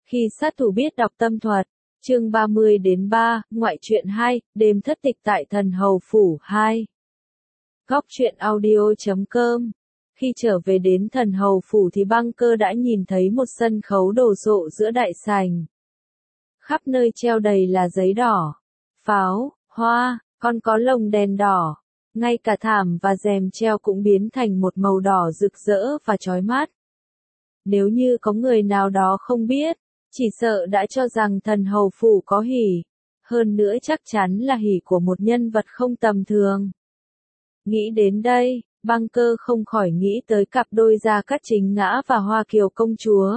Khi sát thủ biết đọc tâm thuật, chương 30-3, ngoại truyện 2, đêm thất tịch tại Thần Hầu Phủ 2. Góc truyện audio.com. Khi trở về đến Thần Hầu Phủ thì Băng Cơ đã nhìn thấy một sân khấu đồ sộ giữa đại sảnh. Khắp nơi treo đầy là giấy đỏ, pháo, hoa, còn có lồng đèn đỏ. Ngay cả thảm và rèm treo cũng biến thành một màu đỏ rực rỡ và chói mắt. Nếu như có người nào đó không biết, chỉ sợ đã cho rằng Thần Hầu Phủ có hỉ. Hơn nữa chắc chắn là hỉ của một nhân vật không tầm thường. Nghĩ đến đây, Băng Cơ không khỏi nghĩ tới cặp đôi Gia Cát Chính Ngã và Hoa Kiều công chúa.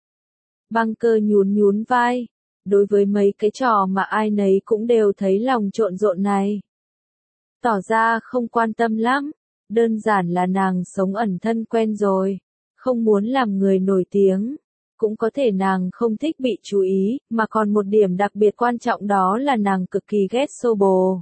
Băng Cơ nhún nhún vai. Đối với mấy cái trò mà ai nấy cũng đều thấy lòng trộn rộn này, tỏ ra không quan tâm lắm, đơn giản là nàng sống ẩn thân quen rồi, không muốn làm người nổi tiếng, cũng có thể nàng không thích bị chú ý, mà còn một điểm đặc biệt quan trọng đó là nàng cực kỳ ghét xô bồ.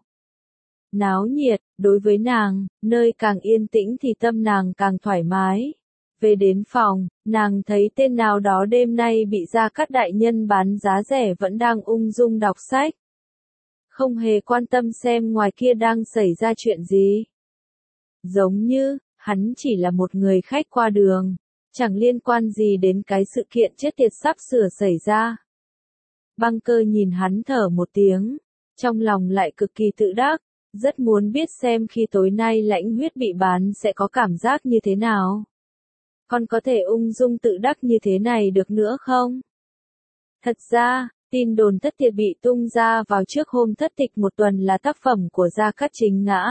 Náo nhiệt, đối với nàng, nơi càng yên tĩnh thì tâm nàng càng thoải mái. Về đến phòng, nàng thấy tên nào đó đêm nay bị Gia Cát đại nhân bán giá rẻ vẫn đang ung dung đọc sách. Không hề quan tâm xem ngoài kia đang xảy ra chuyện gì. Giống như, hắn chỉ là một người khách qua đường, chẳng liên quan gì đến cái sự kiện chết tiệt sắp sửa xảy ra. Băng Cơ nhìn hắn thở một tiếng, trong lòng lại cực kỳ tự đắc, rất muốn biết xem khi tối nay Lãnh Huyết bị bán sẽ có cảm giác như thế nào. Còn có thể ung dung tự đắc như thế này được nữa không? Thật ra, tin đồn thất tiệt bị tung ra vào trước hôm thất tịch một tuần là tác phẩm của Gia Cát Chính Ngã.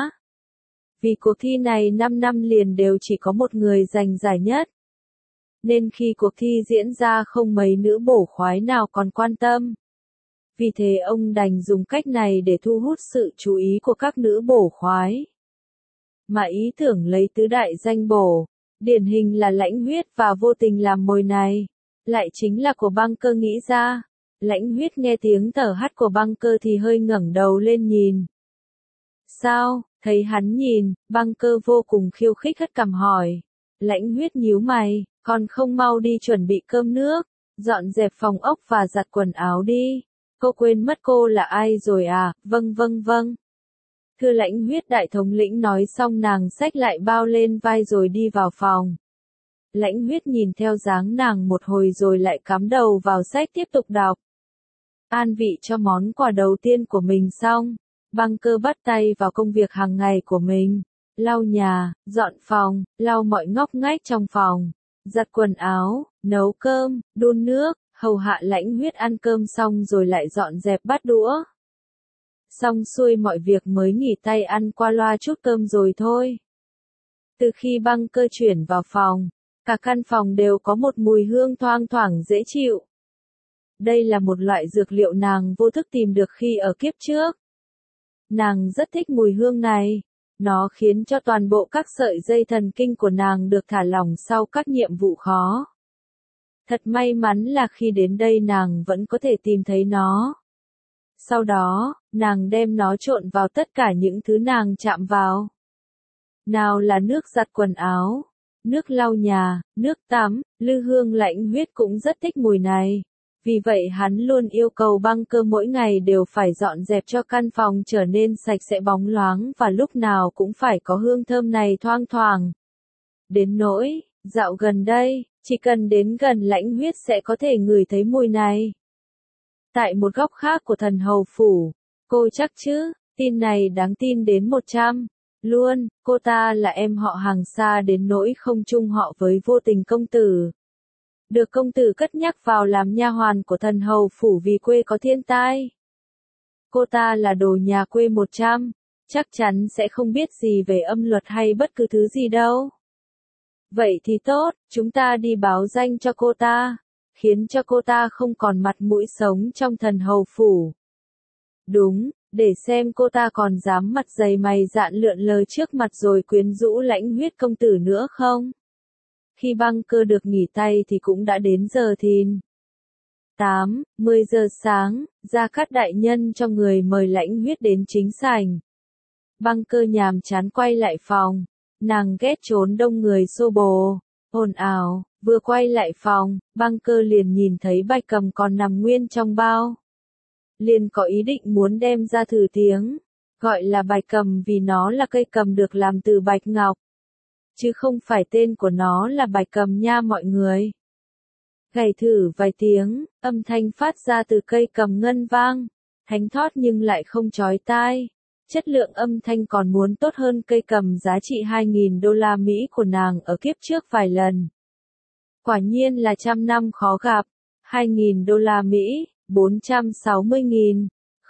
Vì cuộc thi này 5 năm liền đều chỉ có một người giành giải nhất. Nên khi cuộc thi diễn ra không mấy nữ bổ khoái nào còn quan tâm. Vì thế ông đành dùng cách này để thu hút sự chú ý của các nữ bổ khoái. Mà ý tưởng lấy tứ đại danh bổ, điển hình là Lãnh Huyết và Vô Tình làm mồi này, lại chính là của Băng Cơ nghĩ ra. Lãnh Huyết nghe tiếng thở hắt của Băng Cơ thì hơi ngẩng đầu lên nhìn. Sao? Thấy hắn nhìn, Băng Cơ vô cùng khiêu khích hất cằm hỏi. Lãnh Huyết nhíu mày, còn không mau đi chuẩn bị cơm nước, dọn dẹp phòng ốc và giặt quần áo đi. Cô quên mất cô là ai rồi à? Vâng vâng vâng. Thưa Lãnh Huyết đại thống lĩnh nói xong nàng xách lại bao lên vai rồi đi vào phòng. Lãnh Huyết nhìn theo dáng nàng một hồi rồi lại cắm đầu vào sách tiếp tục đọc. An vị cho món quà đầu tiên của mình xong, Băng Cơ bắt tay vào công việc hàng ngày của mình. Lau nhà, dọn phòng, lau mọi ngóc ngách trong phòng, giặt quần áo, nấu cơm, đun nước, hầu hạ Lãnh Huyết ăn cơm xong rồi lại dọn dẹp bát đũa. Xong xuôi mọi việc mới nghỉ tay ăn qua loa chút cơm rồi thôi. Từ khi Băng Cơ chuyển vào phòng, cả căn phòng đều có một mùi hương thoang thoảng dễ chịu. Đây là một loại dược liệu nàng vô thức tìm được khi ở kiếp trước. Nàng rất thích mùi hương này. Nó khiến cho toàn bộ các sợi dây thần kinh của nàng được thả lỏng sau các nhiệm vụ khó. Thật may mắn là khi đến đây nàng vẫn có thể tìm thấy nó. Sau đó, nàng đem nó trộn vào tất cả những thứ nàng chạm vào. Nào là nước giặt quần áo, nước lau nhà, nước tắm, Lư Hương Lãnh Huyết cũng rất thích mùi này. Vì vậy hắn luôn yêu cầu Băng Cơ mỗi ngày đều phải dọn dẹp cho căn phòng trở nên sạch sẽ bóng loáng và lúc nào cũng phải có hương thơm này thoang thoảng. Đến nỗi, dạo gần đây, chỉ cần đến gần Lãnh Huyết sẽ có thể ngửi thấy mùi này. Tại một góc khác của Thần Hầu Phủ, cô chắc chứ, tin này đáng tin đến 100. Luôn, cô ta là em họ hàng xa đến nỗi không chung họ với Vô Tình công tử. Được công tử cất nhắc vào làm nha hoàn của Thần Hầu Phủ vì quê có thiên tai. Cô ta là đồ nhà quê 100, chắc chắn sẽ không biết gì về âm luật hay bất cứ thứ gì đâu. Vậy thì tốt, chúng ta đi báo danh cho cô ta, khiến cho cô ta không còn mặt mũi sống trong Thần Hầu Phủ. Đúng, để xem cô ta còn dám mặt dày mày dạn lượn lờ trước mặt rồi quyến rũ Lãnh Huyết công tử nữa không? Khi Băng Cơ được nghỉ tay thì cũng đã đến giờ thìn. 8-10 giờ sáng, Gia Cát đại nhân cho người mời Lãnh Huyết đến chính sảnh. Băng Cơ nhàm chán quay lại phòng, nàng ghét trốn đông người xô bồ, ồn ào, Vừa quay lại phòng, băng cơ liền nhìn thấy bạch cầm còn nằm nguyên trong bao. Liền có ý định muốn đem ra thử tiếng. Gọi là bạch cầm vì nó là cây cầm được làm từ bạch ngọc. Chứ không phải tên của nó là bạch cầm nha mọi người. Gảy thử vài tiếng, âm thanh phát ra từ cây cầm ngân vang. Thánh thót nhưng lại không chói tai. Chất lượng âm thanh còn muốn tốt hơn cây cầm giá trị 2.000 đô la Mỹ của nàng ở kiếp trước vài lần. Quả nhiên là trăm năm khó gặp. 2.000 đô la Mỹ, 460.000.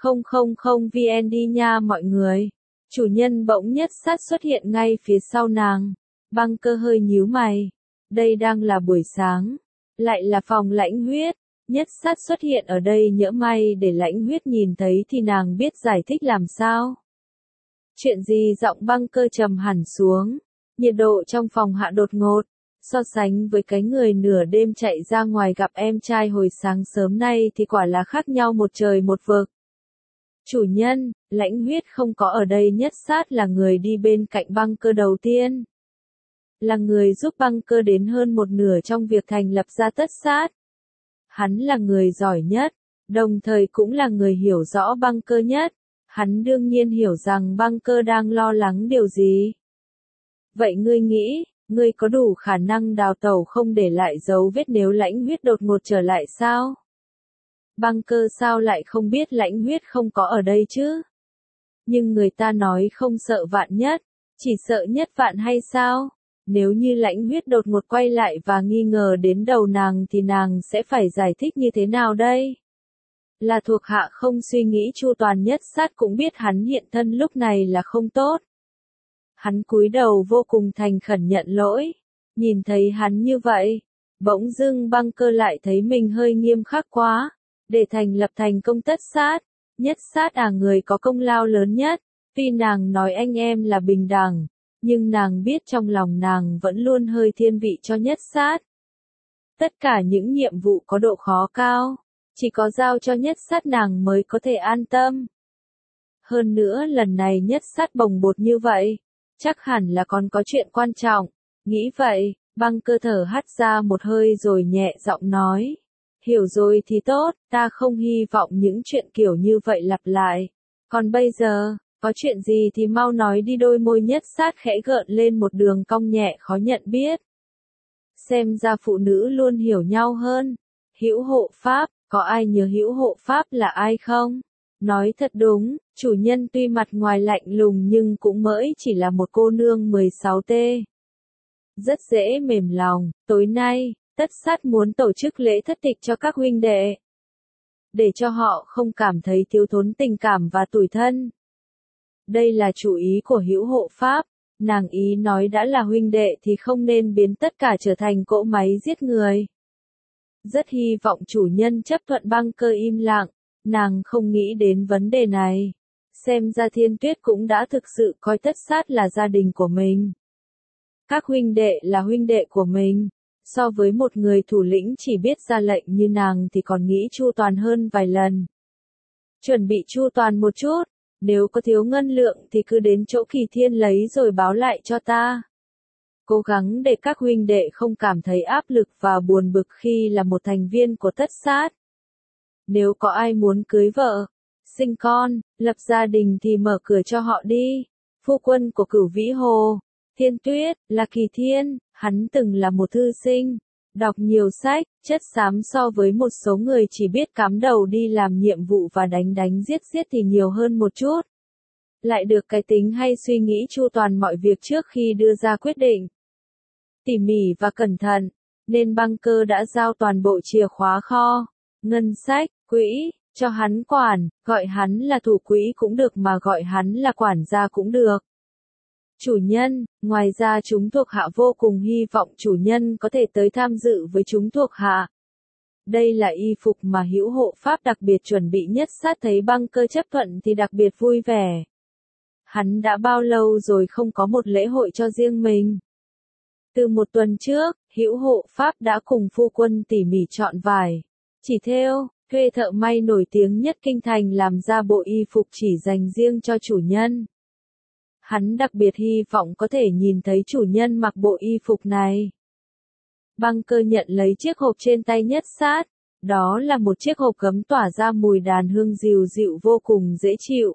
000 VND nha mọi người. Chủ nhân bỗng nhất sát xuất hiện ngay phía sau nàng. Băng cơ hơi nhíu mày. Đây đang là buổi sáng. Lại là phòng Lãnh Huyết. Nhất sát xuất hiện ở đây nhỡ may để Lãnh Huyết nhìn thấy thì nàng biết giải thích làm sao. Chuyện gì? Giọng băng cơ trầm hẳn xuống. Nhiệt độ trong phòng hạ đột ngột. So sánh với cái người nửa đêm chạy ra ngoài gặp em trai hồi sáng sớm nay thì quả là khác nhau một trời một vực. Chủ nhân, Lãnh Huyết không có ở đây. Nhất sát là người đi bên cạnh băng cơ đầu tiên. Là người giúp băng cơ đến hơn một nửa trong việc thành lập ra tất sát. Hắn là người giỏi nhất, đồng thời cũng là người hiểu rõ băng cơ nhất. Hắn đương nhiên hiểu rằng băng cơ đang lo lắng điều gì. Vậy ngươi nghĩ, ngươi có đủ khả năng đào tẩu không để lại dấu vết nếu Lãnh Huyết đột ngột trở lại sao? Băng cơ sao lại không biết Lãnh Huyết không có ở đây chứ? Nhưng người ta nói không sợ vạn nhất, chỉ sợ nhất vạn hay sao? Nếu như Lãnh Huyết đột ngột quay lại và nghi ngờ đến đầu nàng thì nàng sẽ phải giải thích như thế nào đây? Là thuộc hạ không suy nghĩ chu toàn. Nhất sát cũng biết hắn hiện thân lúc này là không tốt. Hắn cúi đầu vô cùng thành khẩn nhận lỗi. Nhìn thấy hắn như vậy, bỗng dưng băng cơ lại thấy mình hơi nghiêm khắc quá. Để thành lập thành công tất sát, nhất sát người có công lao lớn nhất. Tuy nàng nói anh em là bình đẳng, nhưng nàng biết trong lòng nàng vẫn luôn hơi thiên vị cho nhất sát. Tất cả những nhiệm vụ có độ khó cao, chỉ có giao cho nhất sát nàng mới có thể an tâm. Hơn nữa lần này nhất sát bồng bột như vậy, chắc hẳn là còn có chuyện quan trọng. Nghĩ vậy, băng cơ thở hắt ra một hơi rồi nhẹ giọng nói. Hiểu rồi thì tốt, ta không hy vọng những chuyện kiểu như vậy lặp lại. Còn bây giờ, có chuyện gì thì mau nói đi. Đôi môi nhất sát khẽ gợn lên một đường cong nhẹ khó nhận biết. Xem ra phụ nữ luôn hiểu nhau hơn. Hữu hộ pháp, có ai nhớ hữu hộ pháp là ai không? Nói thật đúng, chủ nhân tuy mặt ngoài lạnh lùng nhưng cũng mới chỉ là một cô nương 16T. Rất dễ mềm lòng. Tối nay, tất sát muốn tổ chức lễ thất tịch cho các huynh đệ. Để cho họ không cảm thấy thiếu thốn tình cảm và tủi thân. Đây là chủ ý của hữu hộ pháp. Nàng ý nói đã là huynh đệ thì không nên biến tất cả trở thành cỗ máy giết người. Rất hy vọng chủ nhân chấp thuận. Băng cơ im lặng. Nàng không nghĩ đến vấn đề này. Xem ra Thiên Tuyết cũng đã thực sự coi tất sát là gia đình của mình. Các huynh đệ là huynh đệ của mình. So với một người thủ lĩnh chỉ biết ra lệnh như nàng thì còn nghĩ chu toàn hơn vài lần. Chuẩn bị chu toàn một chút. Nếu có thiếu ngân lượng thì cứ đến chỗ Kỳ Thiên lấy rồi báo lại cho ta. Cố gắng để các huynh đệ không cảm thấy áp lực và buồn bực khi là một thành viên của tất sát. Nếu có ai muốn cưới vợ, sinh con, lập gia đình thì mở cửa cho họ đi. Phu quân của Cửu Vĩ Hồ, Thiên Tuyết, là Kỳ Thiên. Hắn từng là một thư sinh, đọc nhiều sách, chất xám so với một số người chỉ biết cắm đầu đi làm nhiệm vụ và đánh giết thì nhiều hơn một chút. Lại được cái tính hay suy nghĩ chu toàn mọi việc trước khi đưa ra quyết định. Tỉ mỉ và cẩn thận, nên băng cơ đã giao toàn bộ chìa khóa kho, ngân sách, quỹ, cho hắn quản. Gọi hắn là thủ quỹ cũng được mà gọi hắn là quản gia cũng được. Chủ nhân, ngoài ra chúng thuộc hạ vô cùng hy vọng chủ nhân có thể tới tham dự với chúng thuộc hạ. Đây là y phục mà hữu hộ pháp đặc biệt chuẩn bị. Nhất sát thấy băng cơ chấp thuận thì đặc biệt vui vẻ. Hắn đã bao lâu rồi không có một lễ hội cho riêng mình. Từ một tuần trước, hữu hộ pháp đã cùng phu quân tỉ mỉ chọn vải, chỉ thêu, thuê thợ may nổi tiếng nhất kinh thành làm ra bộ y phục chỉ dành riêng cho chủ nhân. Hắn đặc biệt hy vọng có thể nhìn thấy chủ nhân mặc bộ y phục này. Băng Cơ nhận lấy chiếc hộp trên tay Nhất Sát. Đó là một chiếc hộp gấm tỏa ra mùi đàn hương dịu dịu vô cùng dễ chịu.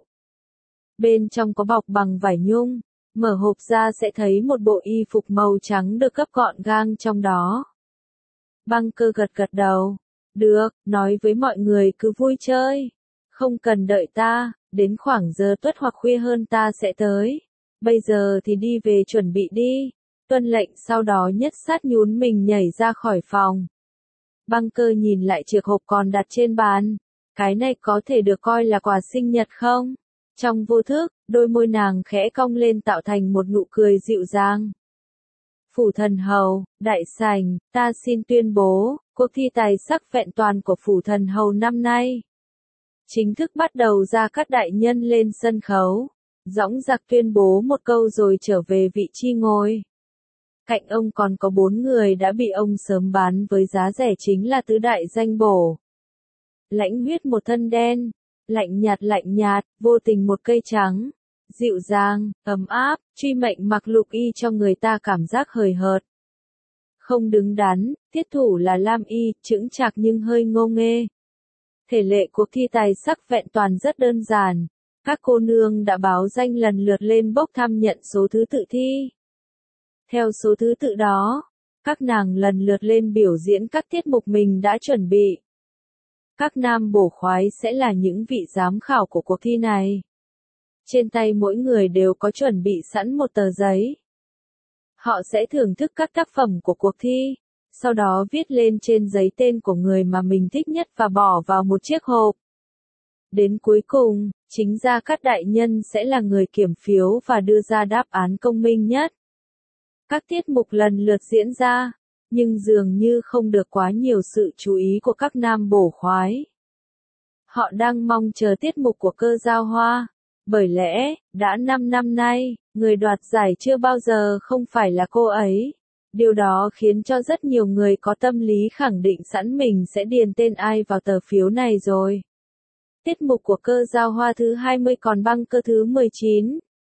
Bên trong có bọc bằng vải nhung, mở hộp ra sẽ thấy một bộ y phục màu trắng được gấp gọn gàng trong đó. Băng Cơ gật gật đầu. Được, nói với mọi người cứ vui chơi. Không cần đợi ta, đến khoảng giờ tuất hoặc khuya hơn ta sẽ tới. Bây giờ thì đi về chuẩn bị đi. Tuân lệnh sau đó Nhất Sát nhún mình nhảy ra khỏi phòng. Băng Cơ nhìn lại chiếc hộp còn đặt trên bàn. Cái này có thể được coi là quà sinh nhật không? Trong vô thức, đôi môi nàng khẽ cong lên tạo thành một nụ cười dịu dàng. Phủ Thần Hầu, đại sảnh, ta xin tuyên bố, cuộc thi tài sắc vẹn toàn của Phủ Thần Hầu năm nay chính thức bắt đầu ra các đại nhân lên sân khấu. Dõng dạc tuyên bố một câu rồi trở về vị trí ngồi. Cạnh ông còn có 4 người đã bị ông sớm bán với giá rẻ chính là tứ đại danh bổ. Lãnh Huyết một thân đen, lạnh nhạt, vô tình một cây trắng, dịu dàng, ấm áp, Truy Mệnh mặc lục y cho người ta cảm giác hời hợt. Không đứng đắn, Tiết Thủ là lam y, chững chạc nhưng hơi ngô nghê. Thể lệ cuộc thi tài sắc vẹn toàn rất đơn giản. Các cô nương đã báo danh lần lượt lên bốc thăm nhận số thứ tự thi. Theo số thứ tự đó, các nàng lần lượt lên biểu diễn các tiết mục mình đã chuẩn bị. Các nam bổ khoái sẽ là những vị giám khảo của cuộc thi này. Trên tay mỗi người đều có chuẩn bị sẵn một tờ giấy. Họ sẽ thưởng thức các tác phẩm của cuộc thi, sau đó viết lên trên giấy tên của người mà mình thích nhất và bỏ vào một chiếc hộp. Đến cuối cùng, chính ra các đại nhân sẽ là người kiểm phiếu và đưa ra đáp án công minh nhất. Các tiết mục lần lượt diễn ra, nhưng dường như không được quá nhiều sự chú ý của các nam bổ khoái. Họ đang mong chờ tiết mục của Cơ Giao Hoa, bởi lẽ, đã 5 năm nay, người đoạt giải chưa bao giờ không phải là cô ấy. Điều đó khiến cho rất nhiều người có tâm lý khẳng định sẵn mình sẽ điền tên ai vào tờ phiếu này rồi. Tiết mục của Cơ Giao Hoa thứ 20 còn Băng Cơ thứ 19.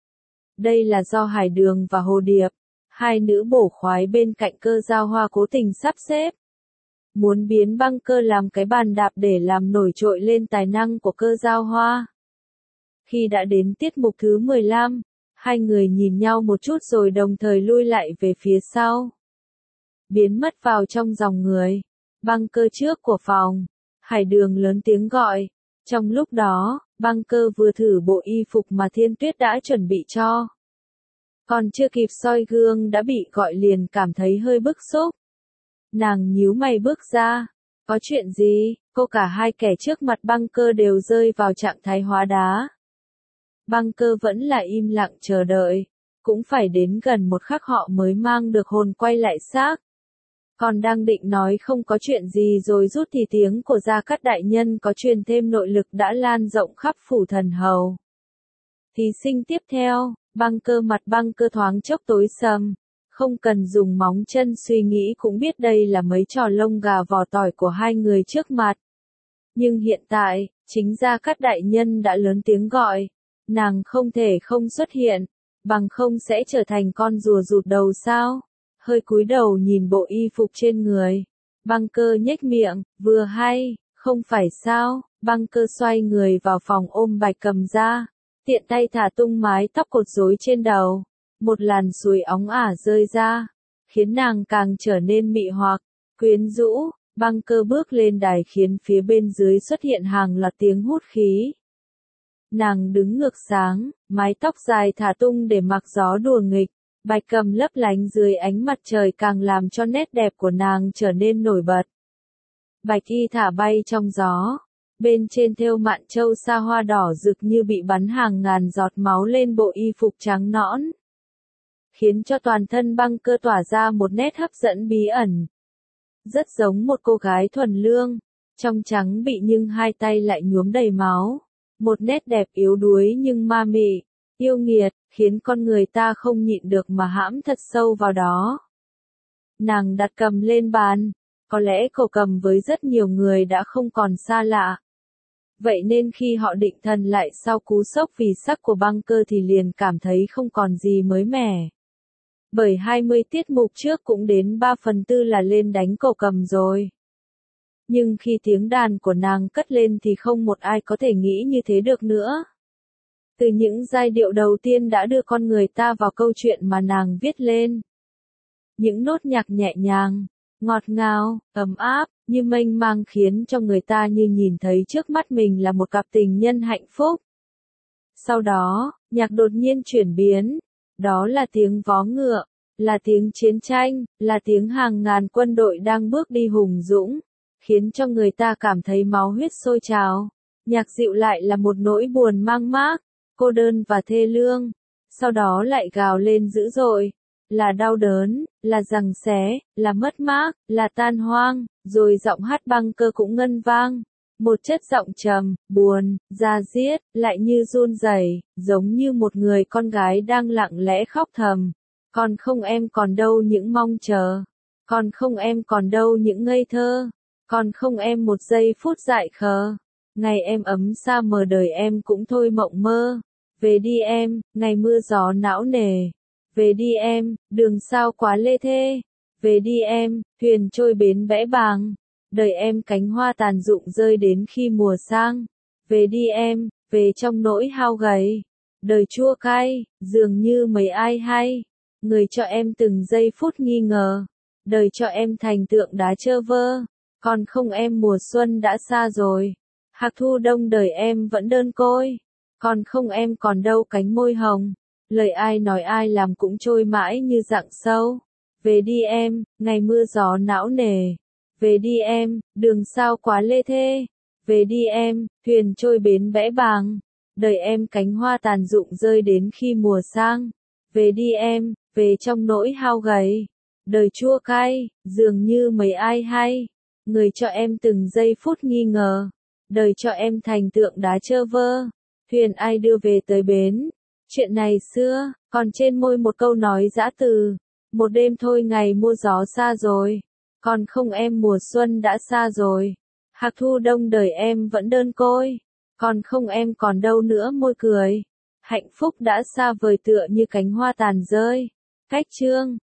Đây là do Hải Đường và Hồ Điệp, hai nữ bổ khoái bên cạnh Cơ Giao Hoa cố tình sắp xếp. Muốn biến Băng Cơ làm cái bàn đạp để làm nổi trội lên tài năng của Cơ Giao Hoa. Khi đã đến tiết mục thứ 15, hai người nhìn nhau một chút rồi đồng thời lui lại về phía sau. Biến mất vào trong dòng người. Băng Cơ trước của phòng. Hải Đường lớn tiếng gọi. Trong lúc đó, Băng Cơ vừa thử bộ y phục mà Thiên Tuyết đã chuẩn bị cho. Còn chưa kịp soi gương đã bị gọi liền cảm thấy hơi bức xúc. Nàng nhíu mày bước ra. Có chuyện gì? Cô cả hai kẻ trước mặt Băng Cơ đều rơi vào trạng thái hóa đá. Băng Cơ vẫn là im lặng chờ đợi. Cũng phải đến gần một khắc họ mới mang được hồn quay lại xác. Còn đang định nói không có chuyện gì rồi rút thì tiếng của Gia Cát đại nhân có truyền thêm nội lực đã lan rộng khắp Phủ Thần Hầu. Thí sinh tiếp theo, Băng Cơ mặt Băng Cơ thoáng chốc tối sầm. Không cần dùng móng chân suy nghĩ cũng biết đây là mấy trò lông gà vò tỏi của hai người trước mặt. Nhưng hiện tại, chính Gia Cát đại nhân đã lớn tiếng gọi. Nàng không thể không xuất hiện, bằng không sẽ trở thành con rùa rụt đầu sao? Hơi cúi đầu nhìn bộ y phục trên người. Băng Cơ nhếch miệng, vừa hay, không phải sao? Băng Cơ xoay người vào phòng ôm Bạch Cầm ra, tiện tay thả tung mái tóc cột rối trên đầu. Một làn suối óng ả rơi ra, khiến nàng càng trở nên mị hoặc, quyến rũ. Băng Cơ bước lên đài khiến phía bên dưới xuất hiện hàng loạt tiếng hút khí. Nàng đứng ngược sáng, mái tóc dài thả tung để mặc gió đùa nghịch. Bạch Cầm lấp lánh dưới ánh mặt trời càng làm cho nét đẹp của nàng trở nên nổi bật. Bạch y thả bay trong gió. Bên trên thêu mạn châu sa hoa đỏ rực như bị bắn hàng ngàn giọt máu lên bộ y phục trắng nõn. Khiến cho toàn thân Băng Cơ tỏa ra một nét hấp dẫn bí ẩn. Rất giống một cô gái thuần lương. Trong trắng bị nhưng hai tay lại nhuốm đầy máu. Một nét đẹp yếu đuối nhưng ma mị, yêu nghiệt, khiến con người ta không nhịn được mà hãm thật sâu vào đó. Nàng đặt cầm lên bàn, có lẽ cổ cầm với rất nhiều người đã không còn xa lạ. Vậy nên khi họ định thần lại sau cú sốc vì sắc của Băng Cơ thì liền cảm thấy không còn gì mới mẻ. Bởi 20 tiết mục trước cũng đến 3/4 là lên đánh cổ cầm rồi. Nhưng khi tiếng đàn của nàng cất lên thì không một ai có thể nghĩ như thế được nữa. Từ những giai điệu đầu tiên đã đưa con người ta vào câu chuyện mà nàng viết lên. Những nốt nhạc nhẹ nhàng, ngọt ngào, ấm áp, như mênh mang khiến cho người ta như nhìn thấy trước mắt mình là một cặp tình nhân hạnh phúc. Sau đó, nhạc đột nhiên chuyển biến. Đó là tiếng vó ngựa, là tiếng chiến tranh, là tiếng hàng ngàn quân đội đang bước đi hùng dũng, khiến cho người ta cảm thấy máu huyết sôi trào. Nhạc dịu lại là một nỗi buồn mang mác, cô đơn và thê lương. Sau đó lại gào lên dữ dội, là đau đớn, là giằng xé, là mất mát, là tan hoang, rồi giọng hát băng cơ cũng ngân vang. Một chất giọng trầm, buồn, da diết, lại như run rẩy, giống như một người con gái đang lặng lẽ khóc thầm. Còn không em còn đâu những mong chờ. Còn không em còn đâu những ngây thơ. Còn không em một giây phút dại khờ. Ngày em ấm xa mờ đời em cũng thôi mộng mơ. Về đi em, ngày mưa gió não nề. Về đi em, đường sao quá lê thê. Về đi em, thuyền trôi bến bẽ bàng. Đời em cánh hoa tàn rụng rơi đến khi mùa sang. Về đi em, về trong nỗi hao gầy. Đời chua cay, dường như mấy ai hay. Người cho em từng giây phút nghi ngờ. Đời cho em thành tượng đá trơ vơ. Còn không em mùa xuân đã xa rồi. Hạc thu đông đời em vẫn đơn côi. Còn không em còn đâu cánh môi hồng. Lời ai nói ai làm cũng trôi mãi như rặng sâu. Về đi em, ngày mưa gió não nề. Về đi em, đường sao quá lê thê. Về đi em, thuyền trôi bến bẽ bàng. Đời em cánh hoa tàn rụng rơi đến khi mùa sang. Về đi em, về trong nỗi hao gầy. Đời chua cay, dường như mấy ai hay. Người cho em từng giây phút nghi ngờ. Đời cho em thành tượng đá trơ vơ. Thuyền ai đưa về tới bến. Chuyện này xưa, còn trên môi một câu nói dã từ. Một đêm thôi ngày mưa gió xa rồi. Còn không em mùa xuân đã xa rồi. Hạc thu đông đời em vẫn đơn côi. Còn không em còn đâu nữa môi cười. Hạnh phúc đã xa vời tựa như cánh hoa tàn rơi. Cách chương